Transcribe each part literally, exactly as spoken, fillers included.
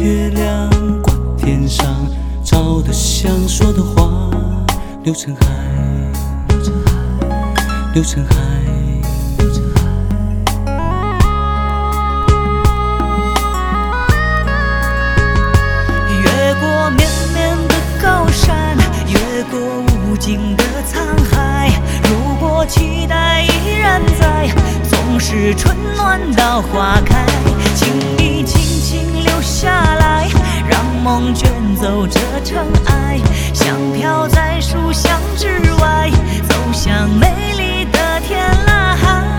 月亮挂天上，照得想说的话流成海，流成海，流成海。 越过绵绵的高山，越过无尽的沧海。如果期待依然在，总是春暖到花开。请你轻轻留下来，让梦卷走这尘埃，像飘在书香之外，走向美丽的天籁。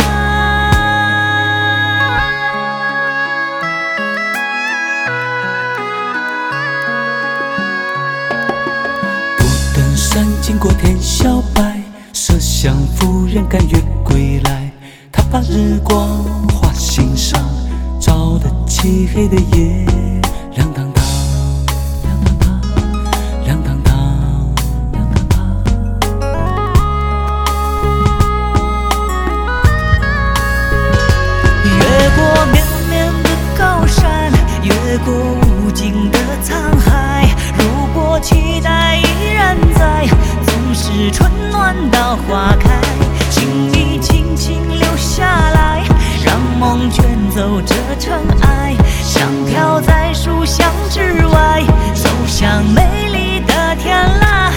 不等山经过天晓白，麝香夫人甘愿归来。她把日光画心上，照得漆黑的夜亮堂堂，亮堂堂，亮堂堂，亮堂堂。 越过绵绵的高山，越过无尽的沧海。如果期待依然在，总是春暖到花开。请你轻轻留下来，让梦卷走这尘埃，像飘在书香之外，走向美丽的天籁。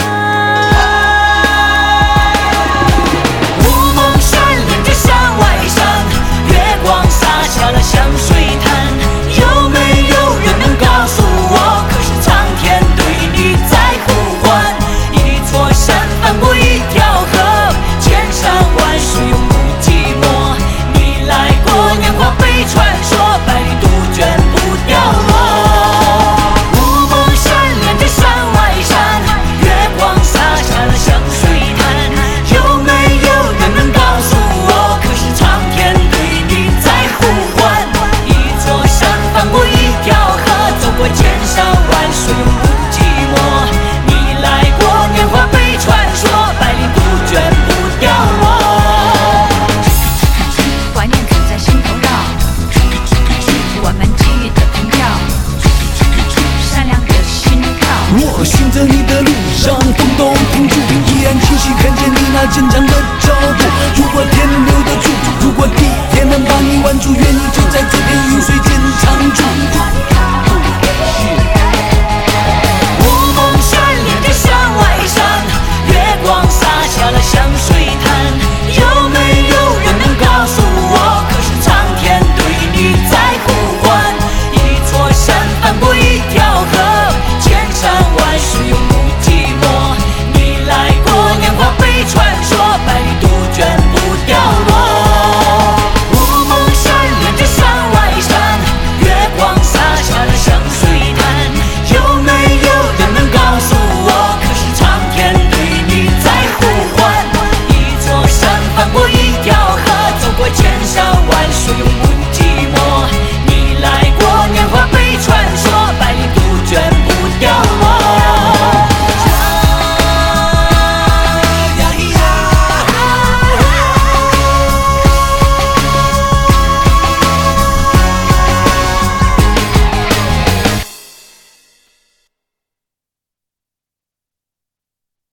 雾蒙山连着山外山，月光洒下了香水滩。有没有人能告诉我，可是苍天对你在呼唤？一座山翻过一条河，千山万水永不寂寞。你来过年华被传说，百里杜鹃不掉落。雾蒙山连着山外山，月光洒下了香水滩。有没有人能告诉我，可是苍天对你在呼唤？一座山翻过一条河，走过千山万水永不